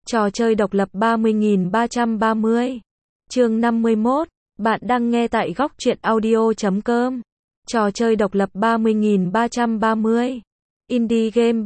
Trò chơi độc lập 30.330. Chương 51. Bạn đang nghe tại góc truyện audio.com. Trò chơi độc lập 30.330. Indie game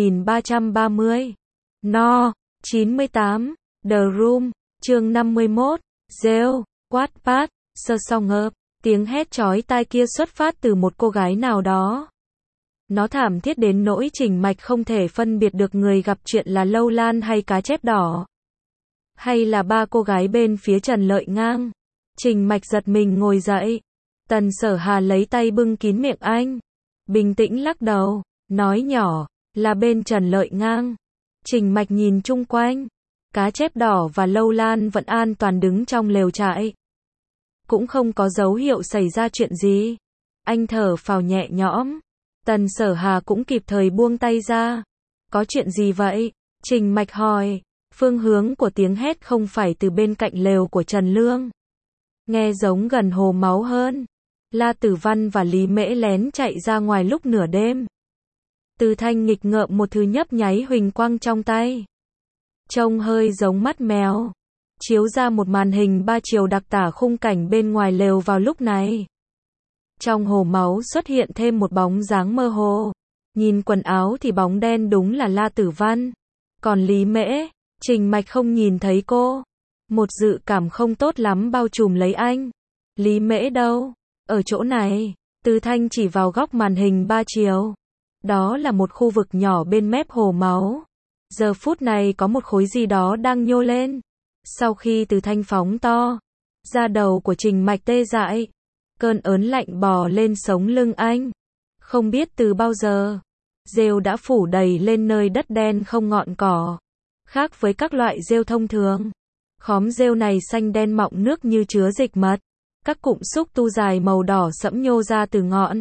30.330. No. 98. The Room. Chương 51. Rêu. Wattpad. Sơ song ngợp. Tiếng hét chói tai kia xuất phát từ một cô gái nào đó. Nó thảm thiết đến nỗi Trình Mạch không thể phân biệt được người gặp chuyện là Lâu Lan hay cá chép đỏ. Hay là ba cô gái bên phía Trần Lợi Ngang. Trình Mạch giật mình ngồi dậy. Tần Sở Hà lấy tay bưng kín miệng anh. Bình tĩnh lắc đầu, nói nhỏ, là bên Trần Lợi Ngang. Trình Mạch nhìn chung quanh. Cá chép đỏ và Lâu Lan vẫn an toàn đứng trong lều trại. Cũng không có dấu hiệu xảy ra chuyện gì. Anh thở phào nhẹ nhõm. Tần Sở Hà cũng kịp thời buông tay ra. Có chuyện gì vậy? Trình Mạch hỏi. Phương hướng của tiếng hét không phải từ bên cạnh lều của Trần Lương. Nghe giống gần hồ máu hơn. La Tử Văn và Lý Mễ lén chạy ra ngoài lúc nửa đêm. Từ Thanh nghịch ngợm một thứ nhấp nháy huỳnh quang trong tay. Trông hơi giống mắt mèo. Chiếu ra một màn hình 3 chiều đặc tả khung cảnh bên ngoài lều vào lúc này. Trong hồ máu xuất hiện thêm một bóng dáng mơ hồ. Nhìn quần áo thì bóng đen đúng là La Tử Văn. Còn Lý Mễ, Trình Mạch không nhìn thấy cô. Một dự cảm không tốt lắm bao trùm lấy anh. Lý Mễ đâu? Ở chỗ này. Từ Thanh chỉ vào góc màn hình 3 chiều. Đó là một khu vực nhỏ bên mép hồ máu. Giờ phút này có một khối gì đó đang nhô lên. Sau khi Từ Thanh phóng to, da đầu của Trình Mạch tê dại. Cơn ớn lạnh bò lên sống lưng anh. Không biết từ bao giờ, rêu đã phủ đầy lên nơi đất đen không ngọn cỏ. Khác với các loại rêu thông thường, khóm rêu này xanh đen mọng nước như chứa dịch mật. Các cụm xúc tu dài màu đỏ sẫm nhô ra từ ngọn.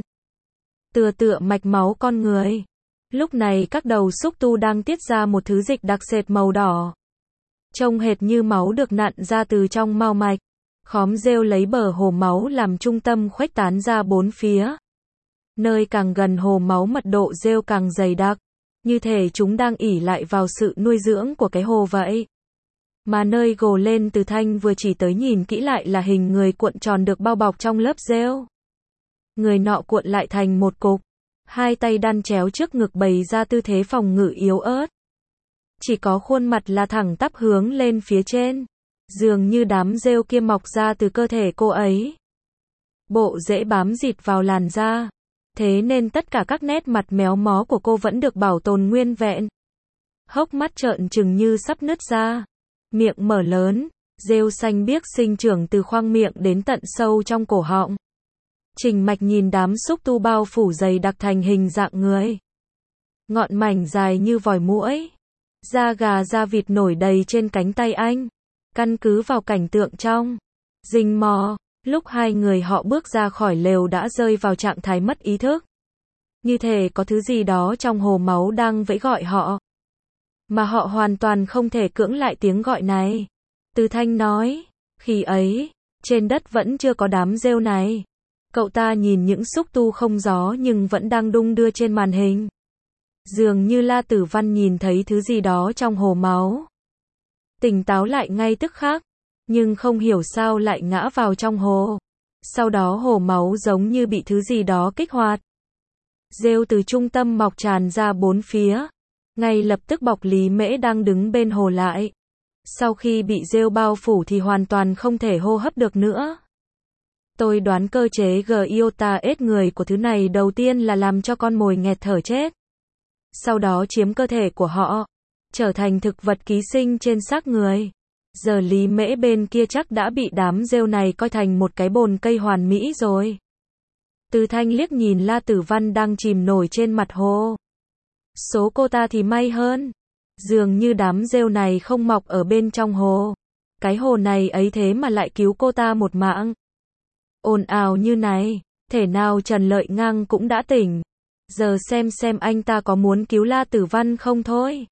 Tựa mạch máu con người. Lúc này các đầu xúc tu đang tiết ra một thứ dịch đặc sệt màu đỏ. Trông hệt như máu được nặn ra từ trong mao mạch. Khóm rêu lấy bờ hồ máu làm trung tâm khuếch tán ra bốn phía. Nơi càng gần hồ máu mật độ rêu càng dày đặc. Như thể chúng đang ỷ lại vào sự nuôi dưỡng của cái hồ vậy. Mà nơi gồ lên Từ Thanh vừa chỉ tới nhìn kỹ lại là hình người cuộn tròn được bao bọc trong lớp rêu. Người nọ cuộn lại thành một cục. Hai tay đan chéo trước ngực bày ra tư thế phòng ngự yếu ớt. Chỉ có khuôn mặt là thẳng tắp hướng lên phía trên. Dường như đám rêu kia mọc ra từ cơ thể cô ấy. Bộ rễ bám dịt vào làn da. Thế nên tất cả các nét mặt méo mó của cô vẫn được bảo tồn nguyên vẹn. Hốc mắt trợn trừng như sắp nứt ra. Miệng mở lớn. Rêu xanh biếc sinh trưởng từ khoang miệng đến tận sâu trong cổ họng. Trình Mạch nhìn đám xúc tu bao phủ dày đặc thành hình dạng người. Ngọn mảnh dài như vòi muỗi. Da gà da vịt nổi đầy trên cánh tay anh. Căn cứ vào cảnh tượng trong rình mò, lúc hai người họ bước ra khỏi lều đã rơi vào trạng thái mất ý thức. Như thể có thứ gì đó trong hồ máu đang vẫy gọi họ. Mà họ hoàn toàn không thể cưỡng lại tiếng gọi này. Từ Thanh nói, khi ấy, trên đất vẫn chưa có đám rêu này. Cậu ta nhìn những xúc tu không gió nhưng vẫn đang đung đưa trên màn hình. Dường như La Tử Văn nhìn thấy thứ gì đó trong hồ máu. Tỉnh táo lại ngay tức khắc, nhưng không hiểu sao lại ngã vào trong hồ. Sau đó hồ máu giống như bị thứ gì đó kích hoạt. Rêu từ trung tâm mọc tràn ra bốn phía. Ngay lập tức bọc Lý Mễ đang đứng bên hồ lại. Sau khi bị rêu bao phủ thì hoàn toàn không thể hô hấp được nữa. Tôi đoán cơ chế Giota ết người của thứ này đầu tiên là làm cho con mồi nghẹt thở chết. Sau đó chiếm cơ thể của họ, trở thành thực vật ký sinh trên xác người. Giờ Lý Mễ bên kia chắc đã bị đám rêu này coi thành một cái bồn cây hoàn mỹ rồi. Từ Thanh liếc nhìn La Tử Văn đang chìm nổi trên mặt hồ. Số cô ta thì may hơn. Dường như đám rêu này không mọc ở bên trong hồ. Cái hồ này ấy thế mà lại cứu cô ta một mạng. Ồn ào như này, thể nào Trần Lợi Ngang cũng đã tỉnh. Giờ xem anh ta có muốn cứu La Tử Văn không thôi.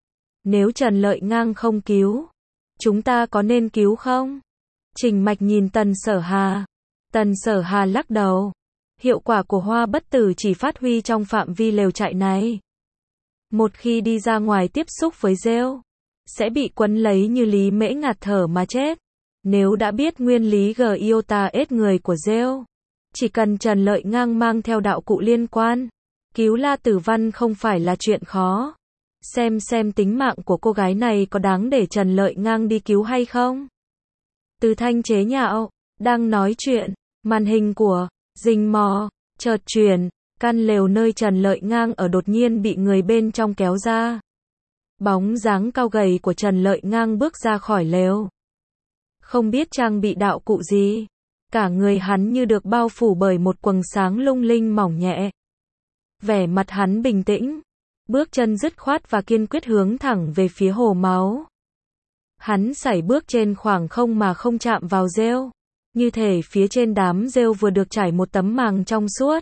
Nếu Trần Lợi Ngang không cứu, chúng ta có nên cứu không? Trình Mạch nhìn Tần Sở Hà. Tần Sở Hà lắc đầu. Hiệu quả của hoa bất tử chỉ phát huy trong phạm vi lều trại này. Một khi đi ra ngoài tiếp xúc với rêu, sẽ bị quấn lấy như lý mễ ngạt thở mà chết. Nếu đã biết nguyên lý Giota ết người của Zeus, chỉ cần Trần Lợi Ngang mang theo đạo cụ liên quan, cứu La Tử Văn không phải là chuyện khó. Xem tính mạng của cô gái này có đáng để Trần Lợi Ngang đi cứu hay không? Từ Thanh chế nhạo, đang nói chuyện, màn hình của Dình Mò chợt chuyển, căn lều nơi Trần Lợi Ngang ở đột nhiên bị người bên trong kéo ra. Bóng dáng cao gầy của Trần Lợi Ngang bước ra khỏi lều. Không biết trang bị đạo cụ gì, cả người hắn như được bao phủ bởi một quầng sáng lung linh mỏng nhẹ. Vẻ mặt hắn bình tĩnh, bước chân dứt khoát và kiên quyết hướng thẳng về phía hồ máu. Hắn sải bước trên khoảng không mà không chạm vào rêu, như thể phía trên đám rêu vừa được trải một tấm màng trong suốt.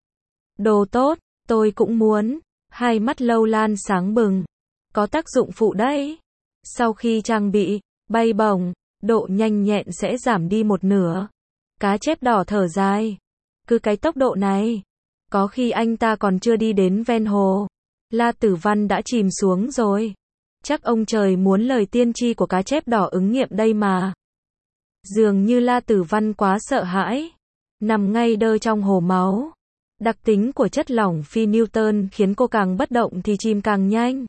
Đồ tốt, tôi cũng muốn. Hai mắt Lâu Lan sáng bừng. Có tác dụng phụ đấy. Sau khi trang bị, bay bổng, độ nhanh nhẹn sẽ giảm đi một nửa. Cá chép đỏ thở dài. Cứ cái tốc độ này, có khi anh ta còn chưa đi đến ven hồ, La Tử Văn đã chìm xuống rồi. Chắc ông trời muốn lời tiên tri của cá chép đỏ ứng nghiệm đây mà. Dường như La Tử Văn quá sợ hãi, nằm ngay đơ trong hồ máu. Đặc tính của chất lỏng phi Newton khiến cô càng bất động thì chìm càng nhanh.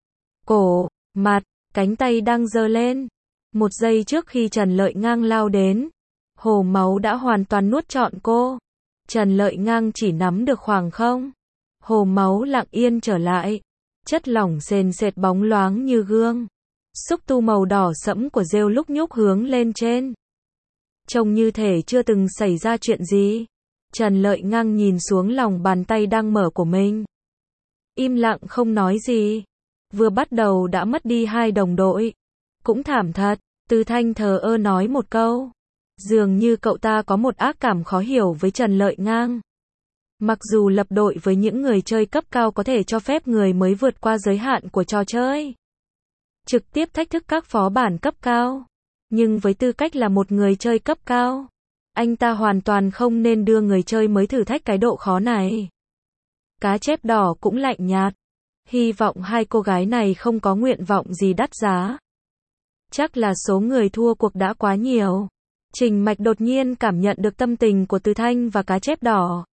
Cổ, mặt, cánh tay đang giơ lên. Một giây trước khi Trần Lợi Ngang lao đến, hồ máu đã hoàn toàn nuốt trọn cô. Trần Lợi Ngang chỉ nắm được khoảng không. Hồ máu lặng yên trở lại. Chất lỏng sền sệt bóng loáng như gương. Xúc tu màu đỏ sẫm của rêu lúc nhúc hướng lên trên. Trông như thể chưa từng xảy ra chuyện gì. Trần Lợi Ngang nhìn xuống lòng bàn tay đang mở của mình. Im lặng không nói gì. Vừa bắt đầu đã mất đi 2 đồng đội. Cũng thảm thật. Từ Thanh thờ ơ nói một câu. Dường như cậu ta có một ác cảm khó hiểu với Trần Lợi Ngang. Mặc dù lập đội với những người chơi cấp cao có thể cho phép người mới vượt qua giới hạn của trò chơi, trực tiếp thách thức các phó bản cấp cao, nhưng với tư cách là một người chơi cấp cao, anh ta hoàn toàn không nên đưa người chơi mới thử thách cái độ khó này. Cá chép đỏ cũng lạnh nhạt. Hy vọng hai cô gái này không có nguyện vọng gì đắt giá. Chắc là số người thua cuộc đã quá nhiều. Trình Mạch đột nhiên cảm nhận được tâm tình của Từ Thanh và cá chép đỏ.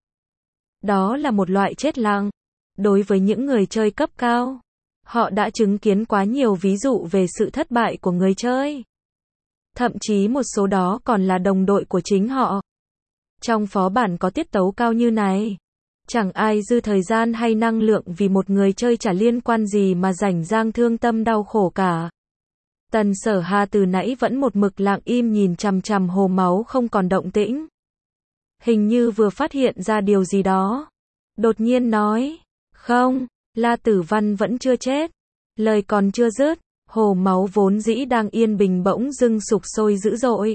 Đó là một loại chết lặng. Đối với những người chơi cấp cao, họ đã chứng kiến quá nhiều ví dụ về sự thất bại của người chơi. Thậm chí một số đó còn là đồng đội của chính họ. Trong phó bản có tiết tấu cao như này, chẳng ai dư thời gian hay năng lượng vì một người chơi chả liên quan gì mà rảnh rang thương tâm đau khổ cả. Tần Sở Hà từ nãy vẫn một mực lặng im nhìn chằm chằm hồ máu không còn động tĩnh. Hình như vừa phát hiện ra điều gì đó. Đột nhiên nói, không, La Tử Văn vẫn chưa chết. Lời còn chưa dứt, hồ máu vốn dĩ đang yên bình bỗng dưng sục sôi dữ dội.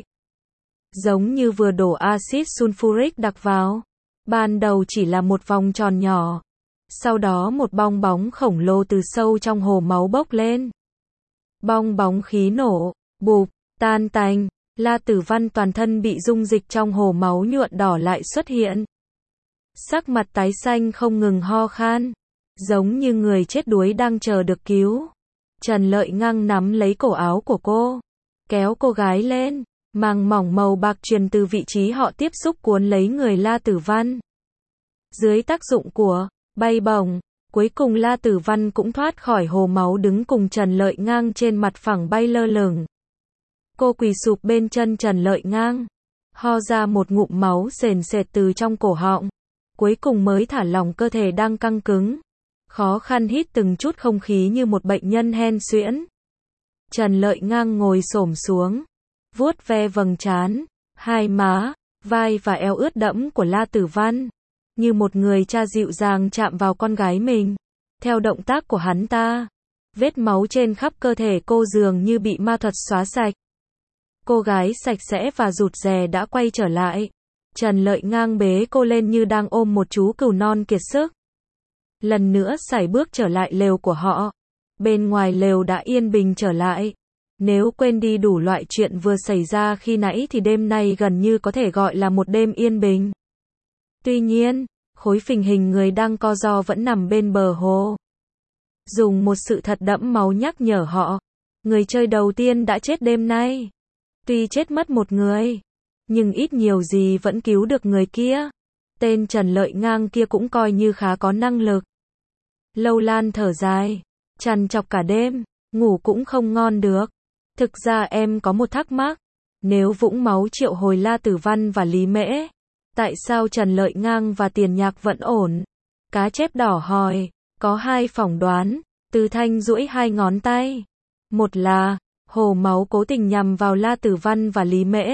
Giống như vừa đổ axit sulfuric đặc vào. Ban đầu chỉ là một vòng tròn nhỏ. Sau đó một bong bóng khổng lồ từ sâu trong hồ máu bốc lên. Bong bóng khí nổ, bụp, tan tành. La Tử Văn toàn thân bị dung dịch trong hồ máu nhuộn đỏ lại xuất hiện. Sắc mặt tái xanh không ngừng ho khan. Giống như người chết đuối đang chờ được cứu. Trần Lợi Ngang nắm lấy cổ áo của cô. Kéo cô gái lên. Màng mỏng màu bạc truyền từ vị trí họ tiếp xúc cuốn lấy người La Tử Văn. Dưới tác dụng của bay bổng, cuối cùng La Tử Văn cũng thoát khỏi hồ máu đứng cùng Trần Lợi Ngang trên mặt phẳng bay lơ lửng. Cô quỳ sụp bên chân Trần Lợi Ngang, ho ra một ngụm máu sền sệt từ trong cổ họng, cuối cùng mới thả lỏng cơ thể đang căng cứng, khó khăn hít từng chút không khí như một bệnh nhân hen suyễn. Trần Lợi Ngang ngồi xổm xuống, vuốt ve vầng trán, hai má, vai và eo ướt đẫm của La Tử Văn, như một người cha dịu dàng chạm vào con gái mình. Theo động tác của hắn ta, vết máu trên khắp cơ thể cô dường như bị ma thuật xóa sạch. Cô gái sạch sẽ và rụt rè đã quay trở lại. Trần Lợi Ngang bế cô lên như đang ôm một chú cừu non kiệt sức. Lần nữa sải bước trở lại lều của họ. Bên ngoài lều đã yên bình trở lại. Nếu quên đi đủ loại chuyện vừa xảy ra khi nãy thì đêm nay gần như có thể gọi là một đêm yên bình. Tuy nhiên, khối phình hình người đang co ro vẫn nằm bên bờ hồ. Dùng một sự thật đẫm máu nhắc nhở họ. Người chơi đầu tiên đã chết đêm nay. Tuy chết mất một người, nhưng ít nhiều gì vẫn cứu được người kia. Tên Trần Lợi Ngang kia cũng coi như khá có năng lực. Lâu Lan thở dài, trằn trọc cả đêm, ngủ cũng không ngon được. Thực ra em có một thắc mắc, nếu vũng máu triệu hồi La Tử Văn và Lý Mễ, tại sao Trần Lợi Ngang và Tiền Nhạc vẫn ổn? Cá chép đỏ hỏi, có hai phỏng đoán. Từ Thanh duỗi hai ngón tay. Một là, hồ máu cố tình nhằm vào La Tử Văn và Lý Mễ.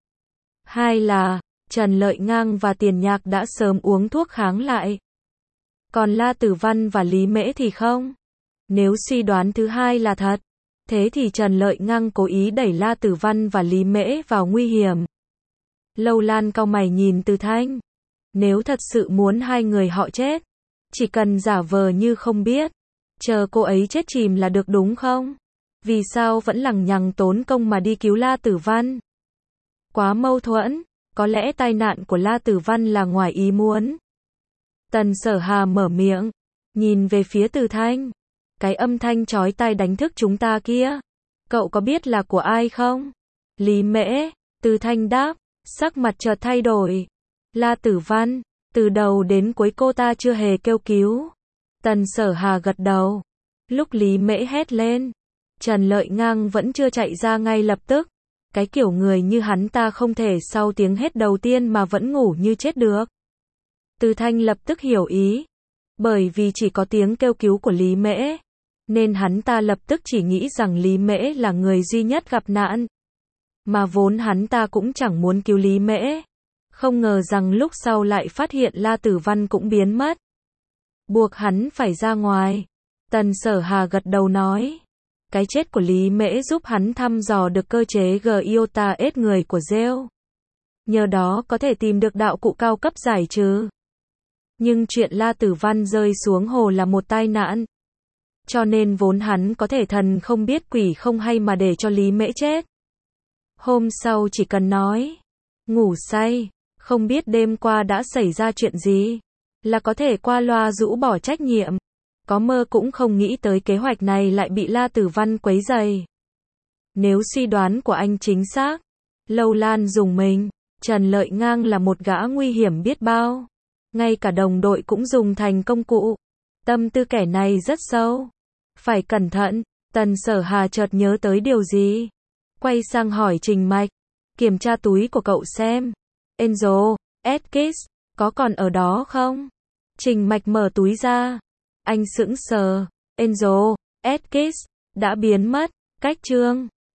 Hai là, Trần Lợi Ngang và Tiền Nhạc đã sớm uống thuốc kháng lại. Còn La Tử Văn và Lý Mễ thì không. Nếu suy đoán thứ hai là thật, thế thì Trần Lợi Ngang cố ý đẩy La Tử Văn và Lý Mễ vào nguy hiểm. Lâu Lan cau mày nhìn Từ Thanh. Nếu thật sự muốn hai người họ chết, chỉ cần giả vờ như không biết, chờ cô ấy chết chìm là được đúng không? Vì sao vẫn lằng nhằng tốn công mà đi cứu La Tử Văn? Quá mâu thuẫn, có lẽ tai nạn của La Tử Văn là ngoài ý muốn. Tần Sở Hà mở miệng, nhìn về phía Từ Thanh. Cái âm thanh chói tai đánh thức chúng ta kia, cậu có biết là của ai không? Lý Mễ, Từ Thanh đáp, sắc mặt chợt thay đổi. La Tử Văn, từ đầu đến cuối cô ta chưa hề kêu cứu. Tần Sở Hà gật đầu. Lúc Lý Mễ hét lên, Trần Lợi Ngang vẫn chưa chạy ra ngay lập tức. Cái kiểu người như hắn ta không thể sau tiếng hét đầu tiên mà vẫn ngủ như chết được. Từ Thanh lập tức hiểu ý. Bởi vì chỉ có tiếng kêu cứu của Lý Mễ, nên hắn ta lập tức chỉ nghĩ rằng Lý Mễ là người duy nhất gặp nạn. Mà vốn hắn ta cũng chẳng muốn cứu Lý Mễ. Không ngờ rằng lúc sau lại phát hiện La Tử Văn cũng biến mất. Buộc hắn phải ra ngoài. Tần Sở Hà gật đầu nói. Cái chết của Lý Mễ giúp hắn thăm dò được cơ chế Giota ết người của Zeus. Nhờ đó có thể tìm được đạo cụ cao cấp giải trừ. Nhưng chuyện La Tử Văn rơi xuống hồ là một tai nạn. Cho nên vốn hắn có thể thần không biết quỷ không hay mà để cho Lý Mễ chết. Hôm sau chỉ cần nói, ngủ say, không biết đêm qua đã xảy ra chuyện gì, là có thể qua loa rũ bỏ trách nhiệm. Có mơ cũng không nghĩ tới kế hoạch này lại bị La Tử Văn quấy rầy. Nếu suy đoán của anh chính xác, Lâu Lan dùng mình, Trần Lợi Ngang là một gã nguy hiểm biết bao. Ngay cả đồng đội cũng dùng thành công cụ. Tâm tư kẻ này rất sâu. Phải cẩn thận. Tần Sở Hà chợt nhớ tới điều gì. Quay sang hỏi Trình Mạch. Kiểm tra túi của cậu xem. Angel, Atkins, có còn ở đó không? Trình Mạch mở túi ra. Anh sững sờ. Angel, Atkins, đã biến mất. Cách chương